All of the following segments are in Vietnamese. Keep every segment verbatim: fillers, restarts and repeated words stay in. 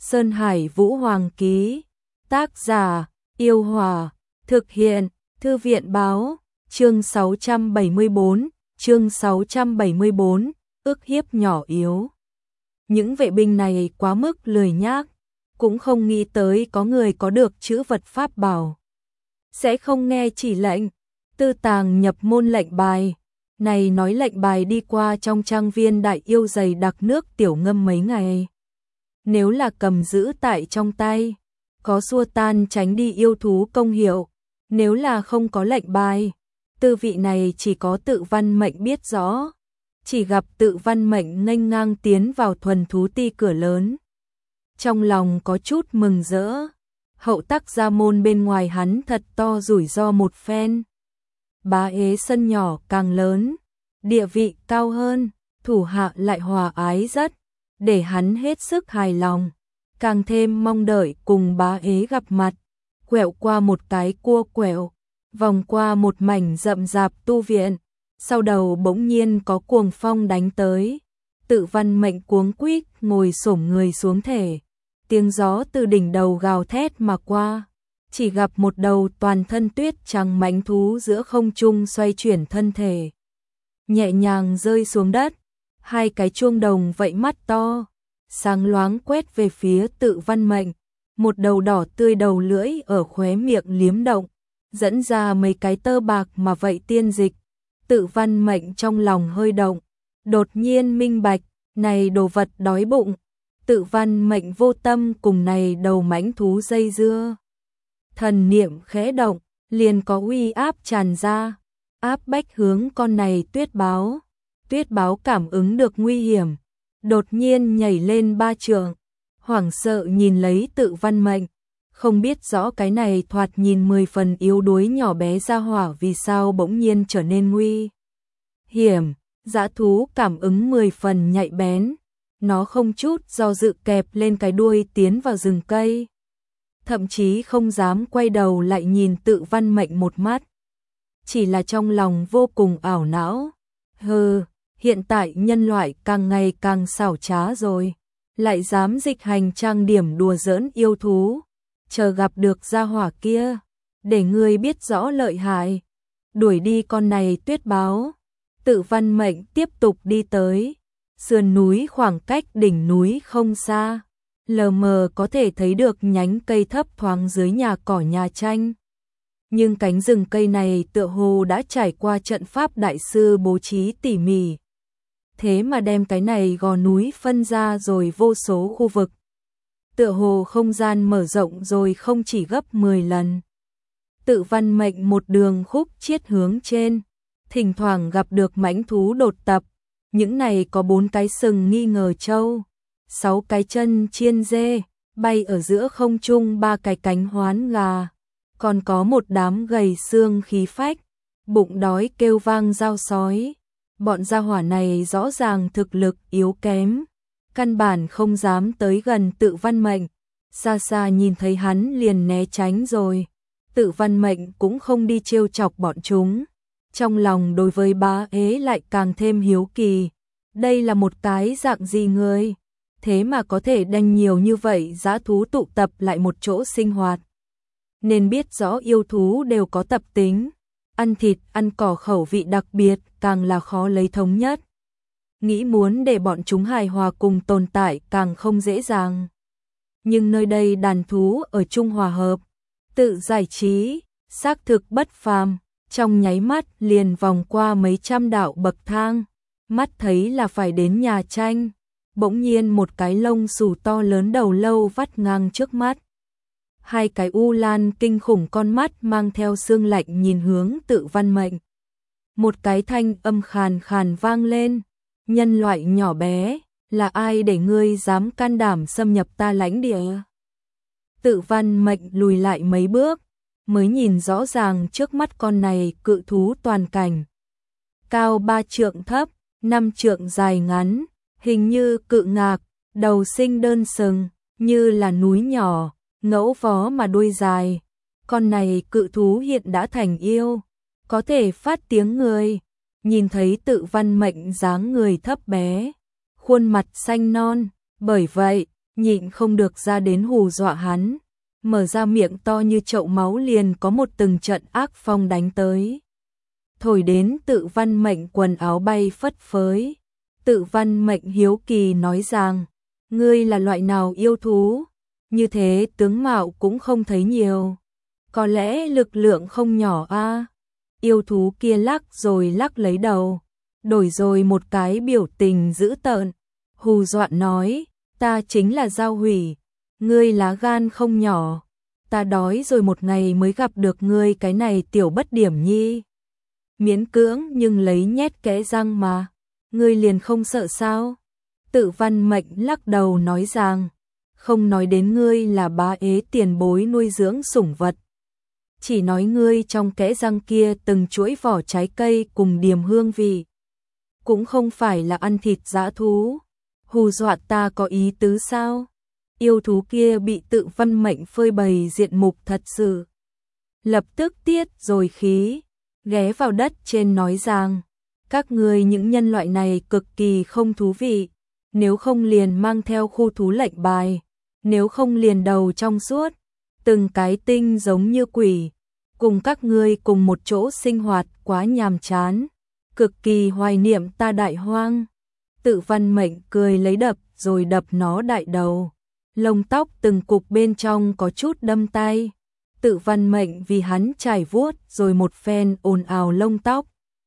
Sơn Hải Vũ Hoàng ký. Tác giả: Yêu Hòa. Thực hiện: Thư viện báo. Chương sáu trăm bảy mươi bốn, chương sáu trăm bảy mươi bốn, ức hiếp nhỏ yếu. Những vệ binh này quá mức lười nhác, cũng không nghĩ tới có người có được chữ vật pháp bảo. Sẽ không nghe chỉ lệnh, tư tàng nhập môn lệnh bài. Này nói lệnh bài đi qua trong trang viên đại yêu dày đặc nước tiểu ngâm mấy ngày. Nếu là cầm giữ tại trong tay, có xua tan tránh đi yêu thú công hiệu. Nếu là không có lệnh bài, tư vị này chỉ có Tự Văn Mệnh biết rõ. Chỉ gặp Tự Văn Mệnh nghênh ngang tiến vào thuần thú ti cửa lớn. Trong lòng có chút mừng rỡ, hậu tắc gia môn bên ngoài hắn thật to rủi ro một phen. Bá ế sân nhỏ càng lớn, địa vị cao hơn, thủ hạ lại hòa ái rất, để hắn hết sức hài lòng, càng thêm mong đợi cùng bá ế gặp mặt. Quẹo qua một cái cua quẹo, vòng qua một mảnh rậm rạp tu viện, sau đầu bỗng nhiên có cuồng phong đánh tới. Tự Văn Mệnh cuống quýt ngồi xổm người xuống thể, tiếng gió từ đỉnh đầu gào thét mà qua, chỉ gặp một đầu toàn thân tuyết trắng mãnh thú giữa không trung xoay chuyển thân thể, nhẹ nhàng rơi xuống đất, hai cái chuông đồng vậy mắt to, sáng loáng quét về phía Tự Văn Mệnh, một đầu đỏ tươi đầu lưỡi ở khóe miệng liếm động, dẫn ra mấy cái tơ bạc mà vậy tiên dịch. Tự Văn Mệnh trong lòng hơi động, đột nhiên minh bạch, này đồ vật đói bụng. Tự Văn Mệnh vô tâm cùng này đầu mãnh thú dây dưa. Thần niệm khẽ động, liền có uy áp tràn ra, áp bách hướng con này tuyết báo. Tuyết báo cảm ứng được nguy hiểm, đột nhiên nhảy lên ba trượng, hoảng sợ nhìn lấy Tự Văn Mệnh, không biết rõ cái này thoạt nhìn mười phần yếu đuối nhỏ bé ra hỏa vì sao bỗng nhiên trở nên nguy hiểm. Dã thú cảm ứng mười phần nhạy bén, nó không chút do dự kẹp lên cái đuôi tiến vào rừng cây, thậm chí không dám quay đầu lại nhìn Tự Văn Mệnh một mắt, chỉ là trong lòng vô cùng ảo não. Hừ, hiện tại nhân loại càng ngày càng xảo trá rồi, lại dám dịch hành trang điểm đùa giỡn yêu thú, chờ gặp được gia hỏa kia, để ngươi biết rõ lợi hại, đuổi đi con này tuyết báo. Tự Văn Mệnh tiếp tục đi tới, sườn núi khoảng cách đỉnh núi không xa, lờ mờ có thể thấy được nhánh cây thấp thoáng dưới nhà cỏ nhà tranh. Nhưng cánh rừng cây này tựa hồ đã trải qua trận pháp đại sư bố trí tỉ mỉ, thế mà đem cái này gò núi phân ra rồi vô số khu vực. Tựa hồ không gian mở rộng rồi không chỉ gấp mười lần. Tự Văn Mệnh một đường khúc chiết hướng trên, thỉnh thoảng gặp được mãnh thú đột tập, những này có bốn cái sừng nghi ngờ trâu, sáu cái chân chiên dê, bay ở giữa không trung ba cái cánh hoán gà, còn có một đám gầy xương khí phách, bụng đói kêu vang dao sói. Bọn gia hỏa này rõ ràng thực lực yếu kém, căn bản không dám tới gần Tự Văn Mệnh, xa xa nhìn thấy hắn liền né tránh rồi. Tự Văn Mệnh cũng không đi trêu chọc bọn chúng, trong lòng đối với bá ế lại càng thêm hiếu kỳ, đây là một cái dạng gì người, thế mà có thể đem nhiều như vậy dã thú tụ tập lại một chỗ sinh hoạt. Nên biết rõ yêu thú đều có tập tính, ăn thịt ăn cỏ khẩu vị đặc biệt càng là khó lấy thống nhất. Nghĩ muốn để bọn chúng hài hòa cùng tồn tại càng không dễ dàng. Nhưng nơi đây đàn thú ở chung hòa hợp, tự giải trí, xác thực bất phàm, trong nháy mắt liền vòng qua mấy trăm đạo bậc thang, mắt thấy là phải đến nhà tranh, bỗng nhiên một cái lông xù to lớn đầu lâu vắt ngang trước mắt. Hai cái u lan kinh khủng con mắt mang theo sương lạnh nhìn hướng Tự Văn Mệnh. Một cái thanh âm khàn khàn vang lên, nhân loại nhỏ bé, là ai để ngươi dám can đảm xâm nhập ta lãnh địa? Tự Văn Mệnh lùi lại mấy bước, mới nhìn rõ ràng trước mắt con này cự thú toàn cảnh. Cao ba trượng thấp, năm trượng dài ngắn, hình như cự ngạc, đầu sinh đơn sừng, như là núi nhỏ, ngẫu vó mà đuôi dài. Con này cự thú hiện đã thành yêu, có thể phát tiếng người. Nhìn thấy Tự Văn Mệnh dáng người thấp bé, khuôn mặt xanh non, bởi vậy nhịn không được ra đến hù dọa hắn, mở ra miệng to như chậu máu liền có một từng trận ác phong đánh tới. Thổi đến Tự Văn Mệnh quần áo bay phất phới. Tự Văn Mệnh hiếu kỳ nói rằng, ngươi là loại nào yêu thú? Như thế tướng mạo cũng không thấy nhiều. Có lẽ lực lượng không nhỏ a. Yêu thú kia lắc rồi lắc lấy đầu, đổi rồi một cái biểu tình dữ tợn, hù dọa nói, ta chính là Giao Hủy, ngươi lá gan không nhỏ, ta đói rồi một ngày mới gặp được ngươi cái này tiểu bất điểm nhi. Miễn cưỡng nhưng lấy nhét kẽ răng mà, ngươi liền không sợ sao? Tự Văn Mệnh lắc đầu nói rằng, không nói đến ngươi là bá ế tiền bối nuôi dưỡng sủng vật. Chỉ nói ngươi trong kẽ răng kia từng chuỗi vỏ trái cây cùng điềm hương vị. Cũng không phải là ăn thịt dã thú. Hù dọa ta có ý tứ sao? Yêu thú kia bị Tự Văn Mệnh phơi bày diện mục thật sự. Lập tức tiết rồi khí, ghé vào đất trên nói rằng, các ngươi những nhân loại này cực kỳ không thú vị, nếu không liền mang theo khu thú lệnh bài, nếu không liền đầu trong suốt, từng cái tinh giống như quỷ, cùng các ngươi cùng một chỗ sinh hoạt quá nhàm chán, cực kỳ hoài niệm ta Đại Hoang. Tự Văn Mệnh cười lấy đập rồi đập nó đại đầu, lông tóc từng cục bên trong có chút đâm tay. Tự Văn Mệnh vì hắn trải vuốt rồi một phen ồn ào lông tóc.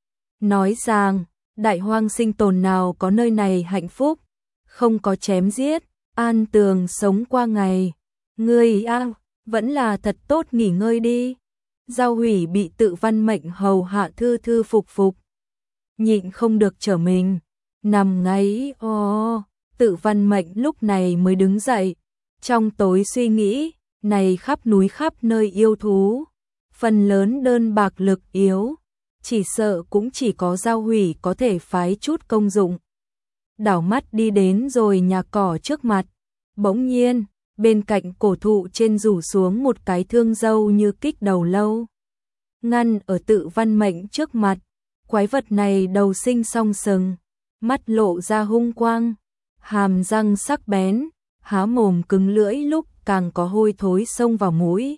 Nói rằng, Đại Hoang sinh tồn nào có nơi này hạnh phúc, không có chém giết, an tường sống qua ngày. Ngươi a, vẫn là thật tốt nghỉ ngơi đi. Giao Hủy bị Tự Văn Mệnh hầu hạ thư thư phục phục, nhịn không được trở mình, nằm ngáy o. Tự Văn Mệnh lúc này mới đứng dậy, trong tối suy nghĩ, này khắp núi khắp nơi yêu thú, phần lớn đơn bạc lực yếu, chỉ sợ cũng chỉ có Giao Hủy có thể phái chút công dụng. Đảo mắt đi đến rồi nhà cỏ trước mặt, bỗng nhiên, bên cạnh cổ thụ trên rủ xuống một cái thương dâu như kích đầu lâu. Ngăn ở Tự Văn Mệnh trước mặt, quái vật này đầu sinh song sừng, mắt lộ ra hung quang, hàm răng sắc bén, há mồm cứng lưỡi lúc càng có hôi thối xông vào mũi.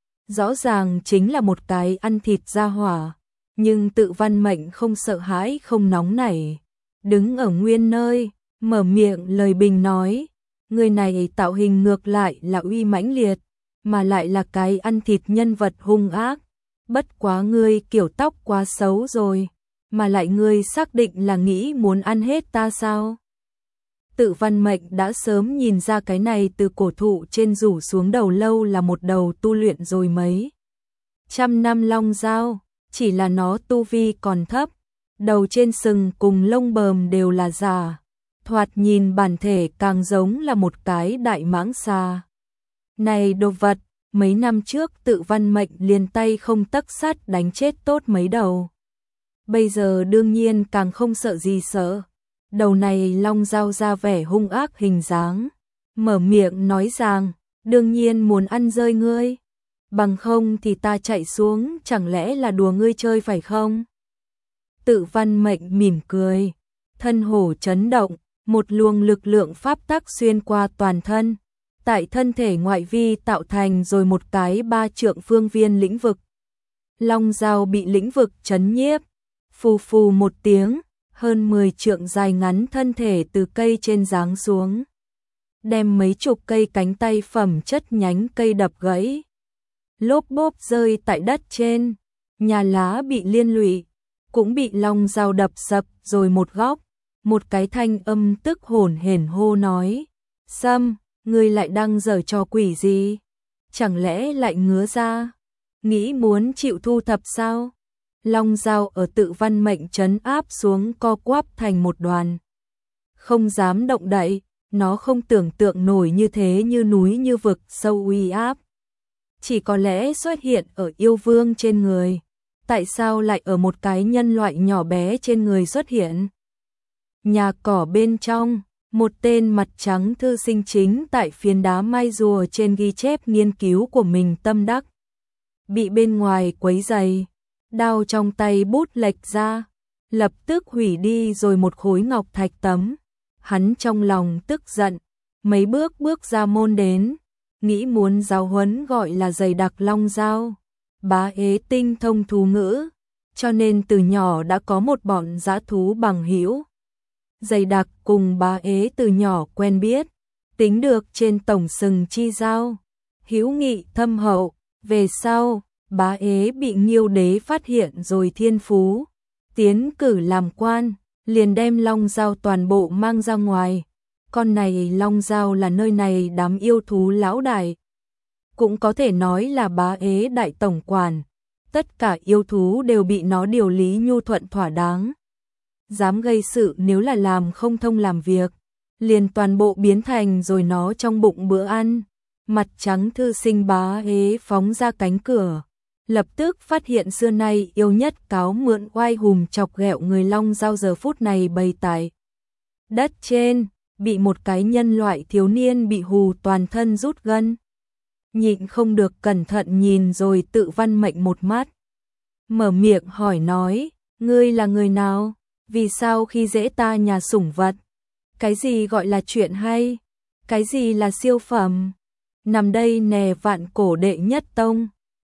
Rõ ràng chính là một cái ăn thịt ra hỏa, nhưng Tự Văn Mệnh không sợ hãi không nóng nảy, đứng ở nguyên nơi, mở miệng lời bình nói, người này tạo hình ngược lại là uy mãnh liệt, mà lại là cái ăn thịt nhân vật hung ác, bất quá ngươi kiểu tóc quá xấu rồi, mà lại ngươi xác định là nghĩ muốn ăn hết ta sao? Tự Văn Mệnh đã sớm nhìn ra cái này từ cổ thụ trên rủ xuống đầu lâu là một đầu tu luyện rồi mấy trăm năm long dao, chỉ là nó tu vi còn thấp, đầu trên sừng cùng lông bờm đều là giả, thoạt nhìn bản thể càng giống là một cái đại mãng xà. Này đồ vật, mấy năm trước Tự Văn Mệnh liền tay không tấc sắt đánh chết tốt mấy đầu. Bây giờ đương nhiên càng không sợ gì sợ. Đầu này long dao ra vẻ hung ác hình dáng, mở miệng nói rằng, đương nhiên muốn ăn rơi ngươi, bằng không thì ta chạy xuống, chẳng lẽ là đùa ngươi chơi phải không? Tự Văn Mệnh mỉm cười, thân hổ chấn động, một luồng lực lượng pháp tắc xuyên qua toàn thân, tại thân thể ngoại vi tạo thành rồi một cái ba trượng phương viên lĩnh vực. Long dao bị lĩnh vực chấn nhiếp, phù phù một tiếng, hơn mười trượng dài ngắn thân thể từ cây trên giáng xuống, đem mấy chục cây cánh tay phẩm chất nhánh cây đập gãy, lốp bốp rơi tại đất trên, nhà lá bị liên lụy, cũng bị long dao đập sập rồi một góc, một cái thanh âm tức hổn hển hô nói, Sâm, ngươi lại đang giở trò quỷ gì? Chẳng lẽ lại ngứa ra? Nghĩ muốn chịu thu thập sao? Long dao ở Tự Văn Mệnh trấn áp xuống co quắp thành một đoàn. Không dám động đậy, nó không tưởng tượng nổi như thế như núi như vực sâu uy áp. Chỉ có lẽ xuất hiện ở yêu vương trên người. Tại sao lại ở một cái nhân loại nhỏ bé trên người xuất hiện? Nhà cỏ bên trong, một tên mặt trắng thư sinh chính tại phiến đá mai rùa trên ghi chép nghiên cứu của mình tâm đắc. Bị bên ngoài quấy rầy, đao trong tay bút lệch ra, lập tức hủy đi rồi một khối ngọc thạch tấm. Hắn trong lòng tức giận, mấy bước bước ra môn đến, nghĩ muốn giáo huấn gọi là dày đặc long dao. Bá ế tinh thông thú ngữ, cho nên từ nhỏ đã có một bọn dã thú bằng hữu. Dày đặc cùng bá ế từ nhỏ quen biết, tính được trên tổng sừng chi giao, hữu nghị thâm hậu. Về sau, bá ế bị Nghiêu đế phát hiện rồi thiên phú, tiến cử làm quan, liền đem long dao toàn bộ mang ra ngoài. Con này long dao là nơi này đám yêu thú lão đại, cũng có thể nói là bá ế đại tổng quản. Tất cả yêu thú đều bị nó điều lý nhu thuận thỏa đáng. Dám gây sự nếu là làm không thông làm việc, liền toàn bộ biến thành rồi nó trong bụng bữa ăn. Mặt trắng thư sinh bá ế phóng ra cánh cửa, lập tức phát hiện xưa nay yêu nhất cáo mượn oai hùng chọc ghẹo người long dao giờ phút này bày tại đất trên, bị một cái nhân loại thiếu niên bị hù toàn thân rút gân. Nhịn không được cẩn thận nhìn rồi tự văn mệnh một mắt. Mở miệng hỏi nói, ngươi là người nào? Vì sao khi dễ ta nhà sủng vật? Cái gì gọi là chuyện hay? Cái gì là siêu phẩm? Nằm đây nè vạn cổ đệ nhất tông.